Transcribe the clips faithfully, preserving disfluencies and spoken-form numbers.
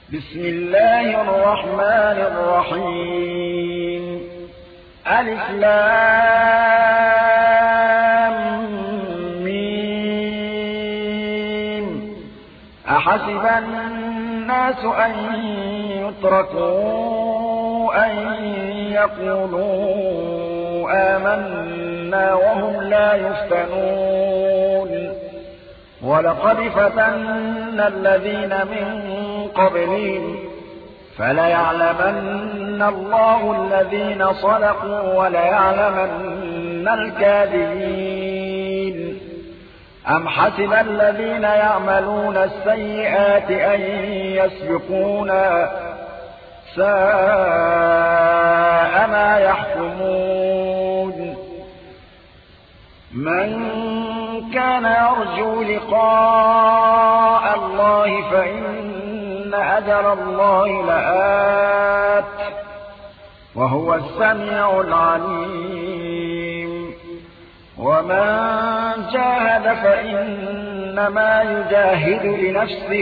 بسم الله الرحمن الرحيم ألف لام ميم أحسب الناس أن يتركوا أن يقولوا آمنا وهم لا يفتنون ولقد فتنا الذين من قبلهم فليعلمن الله الذين صدقوا وليعلمن الكاذبين أم حسب الذين يعملون السيئات أن يسبقونا ساء ما يحكمون من كان يرجو لقاء الله فإن أجل الله لآت وهو السميع العليم ومن جاهد فإنما يجاهد لنفسه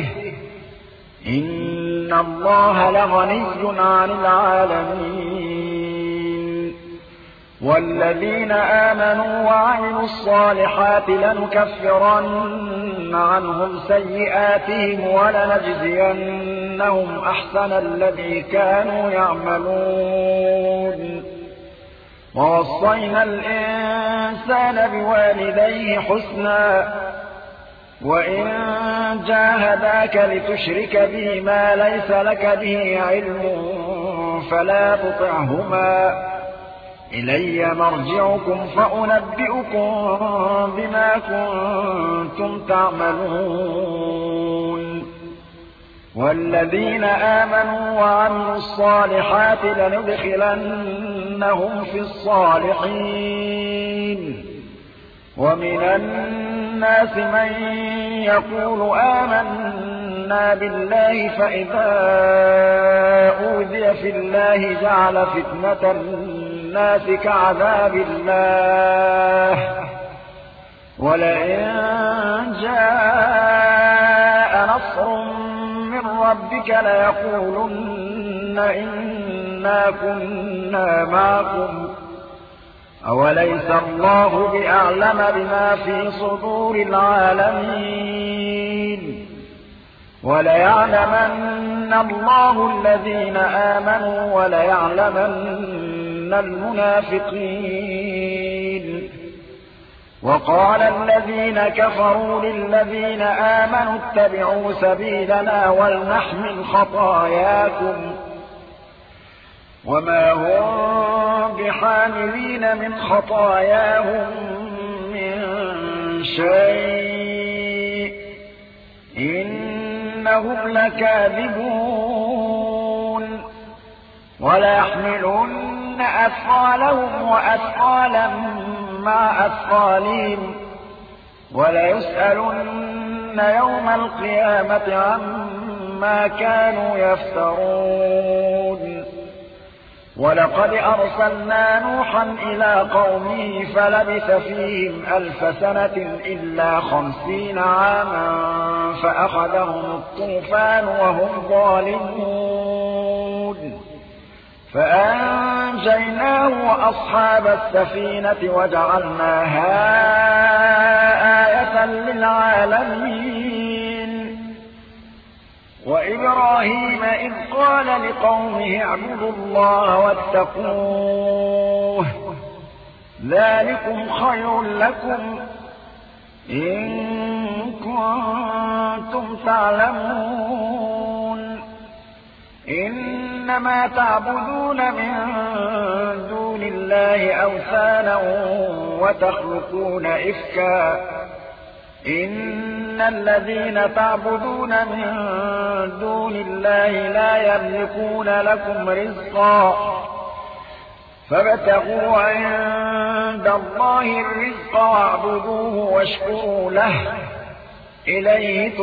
إن الله لغني عن العالمين والذين آمنوا وعملوا الصالحات لنكفرن عنهم سيئاتهم ولنجزينهم أحسن الذي كانوا يعملون ووصينا الإنسان بوالديه حسنا وإن جاهداك لتشرك بي ما ليس لك به علم فلا تطعهما إلي مرجعكم فأنبئكم بما كنتم تعملون والذين آمنوا وعملوا الصالحات لندخلنهم في الصالحين ومن الناس من يقول آمنا بالله فإذا أوذي في الله جعل فتنة الناس كعذاب الله ولئن جاء نصر من ربك ليقولن إنا كنا معكم أوليس الله بأعلم بما في صدور العالمين وليعلمن الله الذين آمنوا وليعلمن المنافقين وقال الذين كفروا للذين آمنوا اتبعوا سبيلنا ولنحمل خطاياكم وما هم بحاملين من خطاياهم من شيء إنهم لكاذبون وليحملن أثقالهم وأثقالا مع أثقالهم وليسألن يوم القيامة عما كانوا يفترون ولقد أرسلنا نوحا إلى قومه فلبث فيهم ألف سنة إلا خمسين عاما فأخذهم الطوفان وهم ظالمون فأنجيناه وأصحاب السفينة وجعلناها آية للعالمين وإبراهيم إذ قال لقومه اعبدوا الله واتقوه ذلكم خير لكم إن كنتم تعلمون إنما تعبدون من دون الله أوثانا وتخلقون إفكا إن الذين تعبدون من دون الله لا يملكون لكم رزقا فابتغوا عند الله الرزق واعبدوه واشكروا له إليه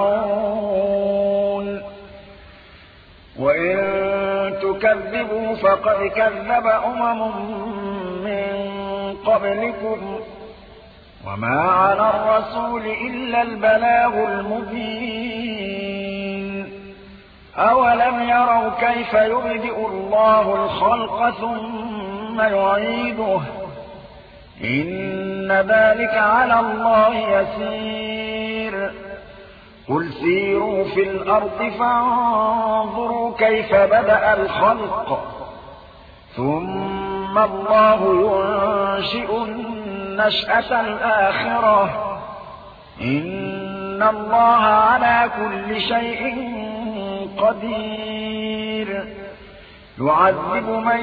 ترجعون وإن تكذبوا فقد كذب أمم من قبلكم وما على الرسول إلا البلاغ المبين أولم يروا كيف يبدئ الله الخلق ثم يعيده إن ذلك على الله يسير قل سيروا في الأرض فانظروا كيف بدأ الخلق ثم الله ينشئ النشأة الآخرة إن الله على كل شيء قدير يعذب من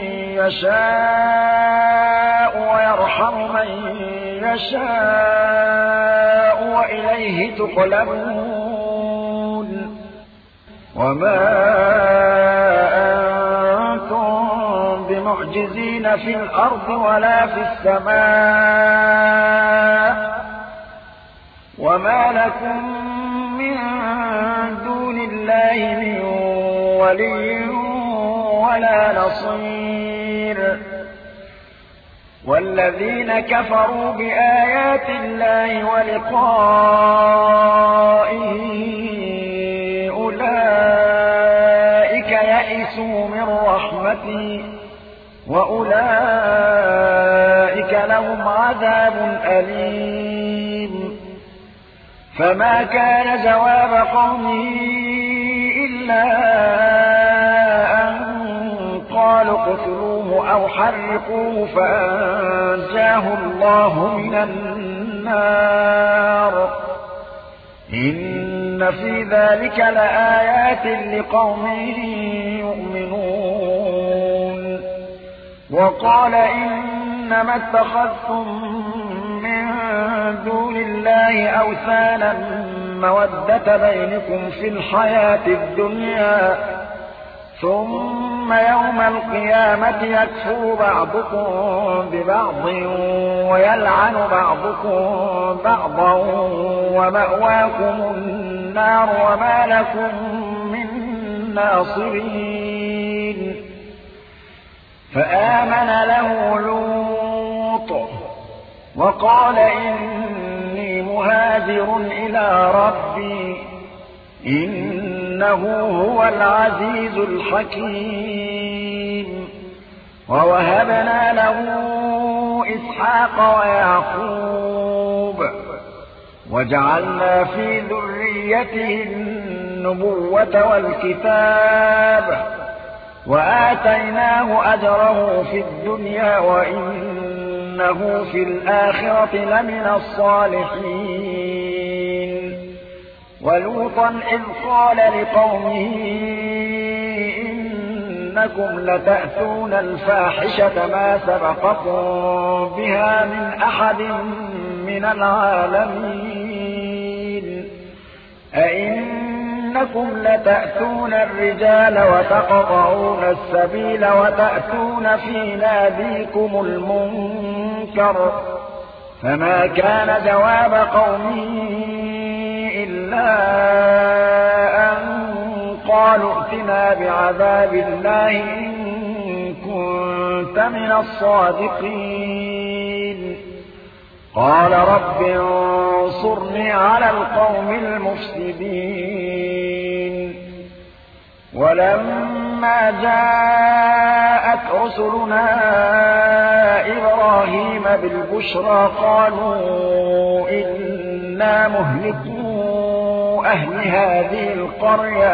يشاء ويرحم من يشاء وإليه تقلبون وما أنتم بمعجزين في الأرض ولا في السماء وما لكم من دون الله من ولي ولا نصير والذين كفروا بآيات الله ولقائه أولئك يئسوا من رحمتي وأولئك لهم عذاب أليم فما كان جواب قومه إلا أن قالوا اقتلوه أو حرقوه فأنجاه الله من النار إن في ذلك لآيات لقوم يؤمنون وقال إنما اتخذتم من دون الله أوثانا مودة بينكم في الحياة الدنيا ثم يوم القيامة يكفر بعضكم ببعض ويلعن بعضكم بعضا ومأواكم النار وما لكم من ناصرين فآمن له لوط وقال إني مهاجر إلى ربي إنه هو العزيز الحكيم ووهبنا له إسحاق ويعقوب وجعلنا في ذريته النبوة والكتاب وآتيناه أجره في الدنيا وإنه في الآخرة لمن الصالحين ولوطا إذ قال لقومه إنكم لتأتون الفاحشة ما سبقكم بها من أحد من العالمين أئنكم لتأتون الرجال وتقطعون السبيل وتأتون في ناديكم المنكر فما كان جواب قومه إلا أن قالوا ائتنا بعذاب الله إن كنت من الصادقين قال رب انصرني على القوم المفسدين ولما جاءت رسلنا إبراهيم بالبشرى قالوا إنا مهلكو أهل هذه القرية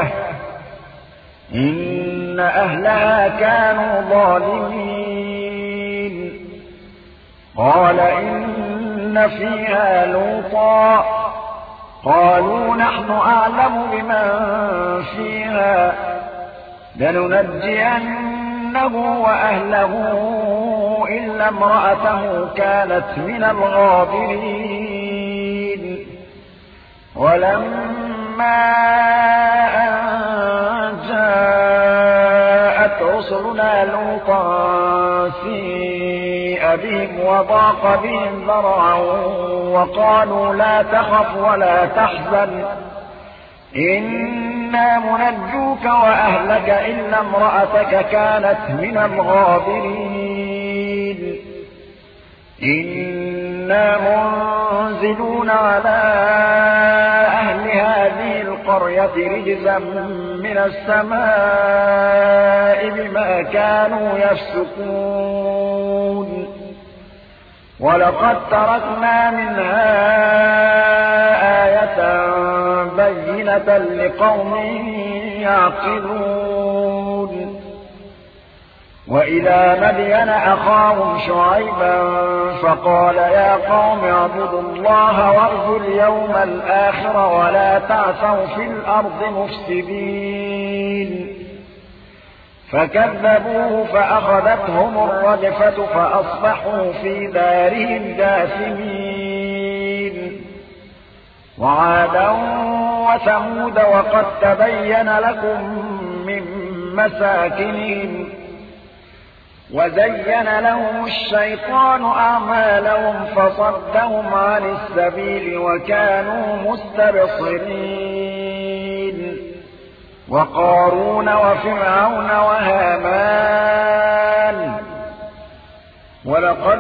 إن أهلها كانوا ظالمين قال إن فيها لوطا قالوا نحن أعلم بمن فيها لننجينه وأهله إلا امرأته كانت من الغابرين ولما أن جاءت رسلنا لوطا سيء بهم وضاق بهم ذرعا وقالوا لا تخف ولا تحزن إنا منجوك وأهلك إلا امرأتك كانت من الغابرين إنا منزلون على أهل هذه القرية القرية رجزا من السماء بما كانوا يفسقون ولقد تركنا منها آية بينة لقوم يعقلون وإلى مدين أخاهم شعيبا فقال يا قوم اعبدوا الله وارجوا اليوم الآخر ولا تعثوا في الأرض مفسدين فكذبوه فأخذتهم الرجفة فأصبحوا في دارهم جاثمين وعادا وثمود وقد تبين لكم من مساكنهم وزين لهم الشيطان أعمالهم فصدهم عن السبيل وكانوا مستبصرين وقارون وفرعون وهامان ولقد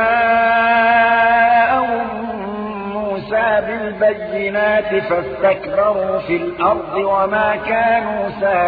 جاءهم موسى بالبينات فاستكبروا في الأرض وما كانوا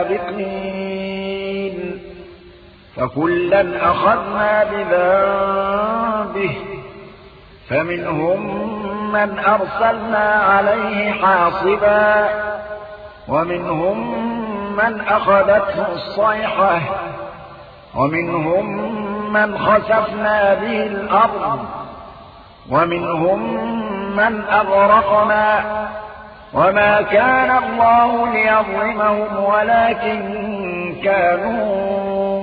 سابقين فكلا أخذنا بذنبه فمنهم من أرسلنا عليه حاصبا ومنهم من أخذته الصيحة ومنهم من خسفنا به الأرض ومنهم من أغرقنا وما كان الله ليظلمهم ولكن كانوا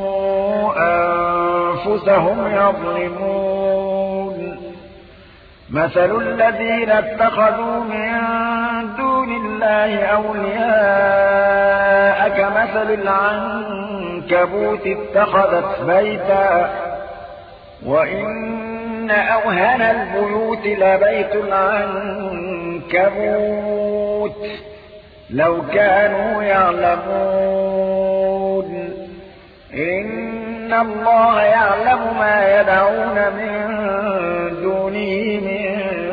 أنفسهم يظلمون مثل الذين اتخذوا من دون الله أولياء كمثل العنكبوت اتخذت بيتا وإن أوهن البيوت لبيت العنكبوت لو كانوا يعلمون إن الله يعلم ما يدعون من دونه من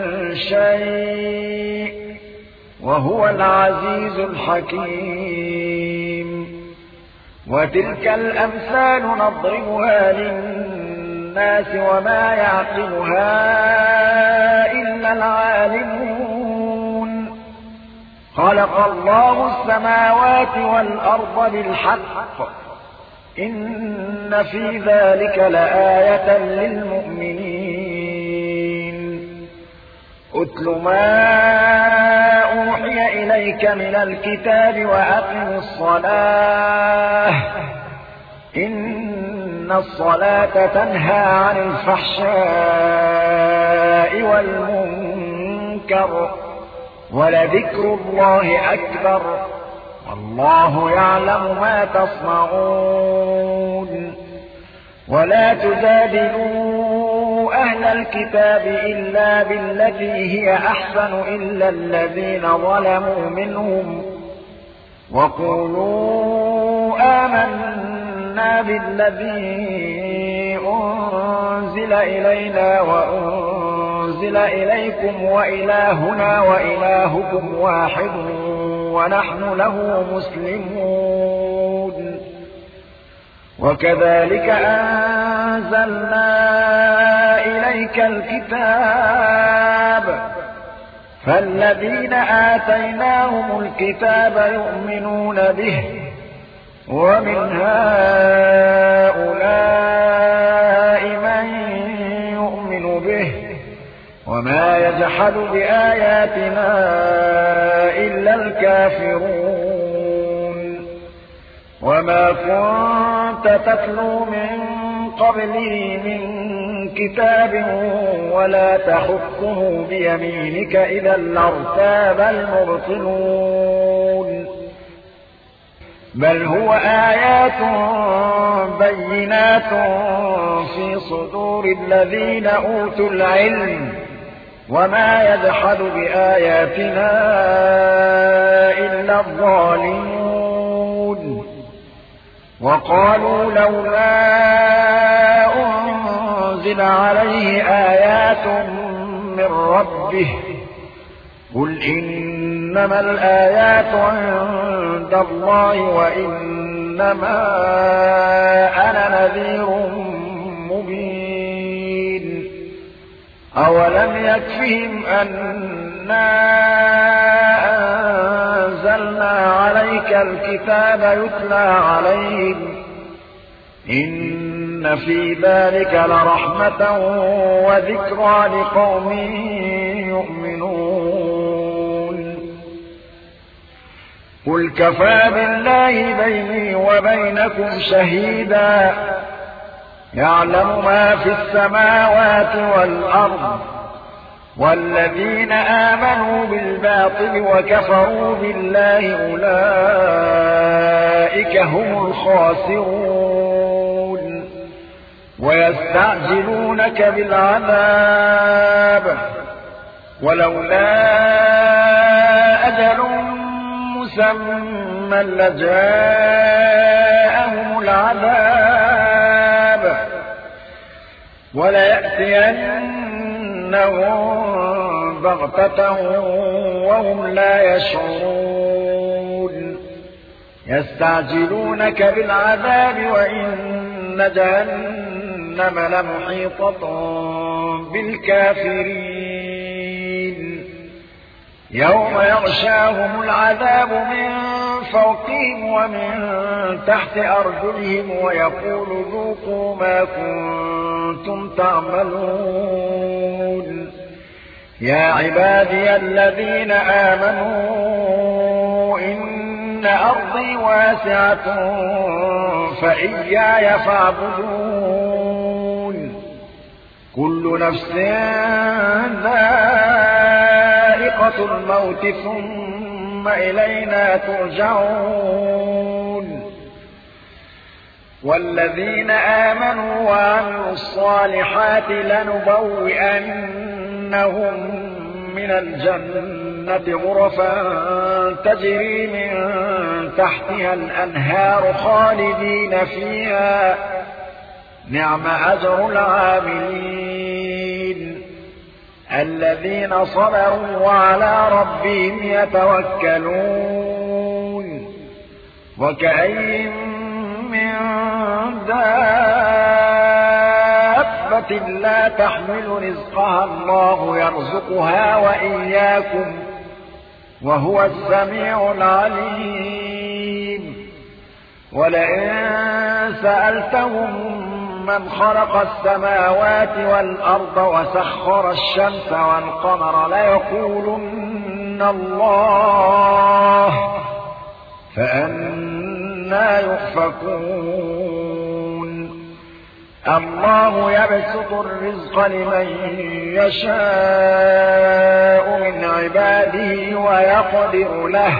شيء وهو العزيز الحكيم وتلك الأمثال نضربها للناس وما يعقلها إلا العالمون خلق الله السماوات والأرض بالحق إن في ذلك لآية للمؤمنين أتل ما أوحي إليك من الكتاب وأقم الصلاة إن الصلاة تنهى عن الفحشاء والمنكر ولذكر الله أكبر والله يعلم ما تصنعون ولا تجادلوا أهل الكتاب إلا بالتي هي أحسن إلا الذين ظلموا منهم وقولوا آمنا بالذي أنزل إلينا وأنزل إليكم وإلهنا وإلهكم واحد ونحن له مسلمون وكذلك أنزلنا إليك الكتاب فالذين آتيناهم الكتاب يؤمنون به ومن هؤلاء من يؤمن به وما يجحد بآياتنا إلا الكافرون وما كنت تتلو من قبله من كتاب ولا تخطه بيمينك إذا لارتاب المبطلون بل هو آيات بينات في صدور الذين أوتوا العلم وما يجحد بآياتنا إلا الظالمون وقالوا لولا أنزل عليه آيات من ربه قل إن إنما الآيات عند الله وإنما أنا نذير مبين أولم يكفهم أنا أنزلنا عليك الكتاب يتلى عليهم إن في ذلك لرحمة وذكرى لقوم يؤمنون قل كفى بالله بيني وبينكم شهيدا يعلم ما في السماوات والأرض والذين آمنوا بالباطل وكفروا بالله أولئك هم الخاسرون ويستعجلونك بالعذاب ولولا أجل مسمى لجاءهم العذاب وليأتينهم بغتة وهم لا يشعرون يستعجلونك بالعذاب وإن جهنم لمحيطة بالكافرين يوم يغشاهم العذاب من فوقهم ومن تحت أرجلهم ويقول ذوقوا ما كنتم تعملون يا عبادي الذين آمنوا إن أرضي واسعة فإياي فاعبدون كل نفس ذائقة الموت ثم إلينا ترجعون والذين آمنوا وعملوا الصالحات لنبوئنهم من الجنة غرفا تجري من تحتها الأنهار خالدين فيها نعم أجر العاملين الذين صبروا وعلى ربهم يتوكلون وكأين من دابة لا تحمل رزقها الله يرزقها وإياكم وهو السميع العليم ولئن سألتهم من خلق السماوات والأرض وسخر الشمس والقمر ليقولن الله فأنى يؤفكون الله يبسط الرزق لمن يشاء من عباده ويقدر له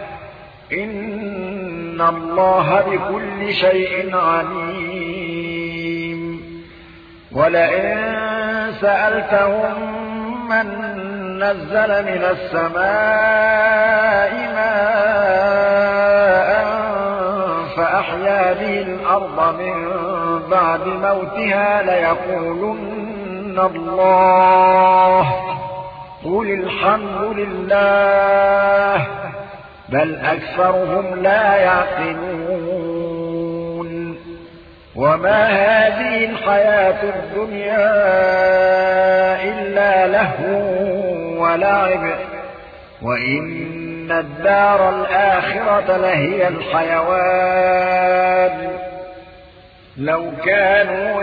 إن الله بكل شيء عليم ولئن سألتهم من نزل من السماء ماء فأحيا به الأرض من بعد موتها ليقولن الله قل الحمد لله بل أكثرهم لا يعقلون وما هذه الحياة الدنيا إلا لهو ولعب وإن الدار الآخرة لهي الحيوان لو كانوا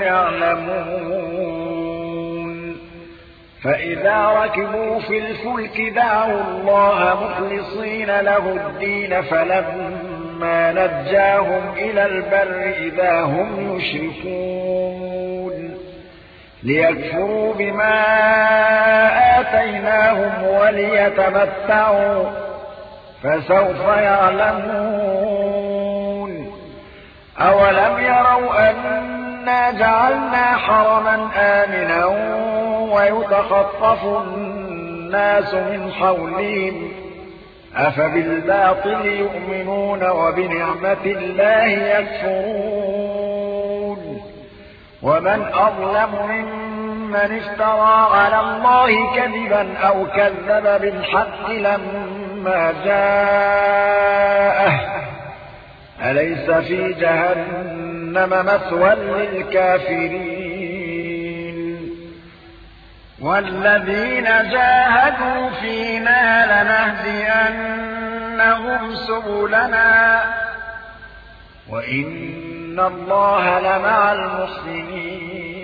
يعلمون فإذا ركبوا في الفلك دعوا الله مخلصين له الدين فلما نجاهم إلى البر إذا هم يشركون ليكفروا بما آتيناهم وليتمتعوا فسوف يعلمون أولم يروا أنا جعلنا حرما آمنا ويتخطف الناس من حولهم أفبالباطل يؤمنون وبنعمة الله يكفرون ومن أظلم ممن افترى على الله كذبا أو كذب بالحق لما ما جاءه أليس في جهنم مثوى للكافرين والذين جاهدوا فينا لنهدينهم سبلنا وإن الله لمع المحسنين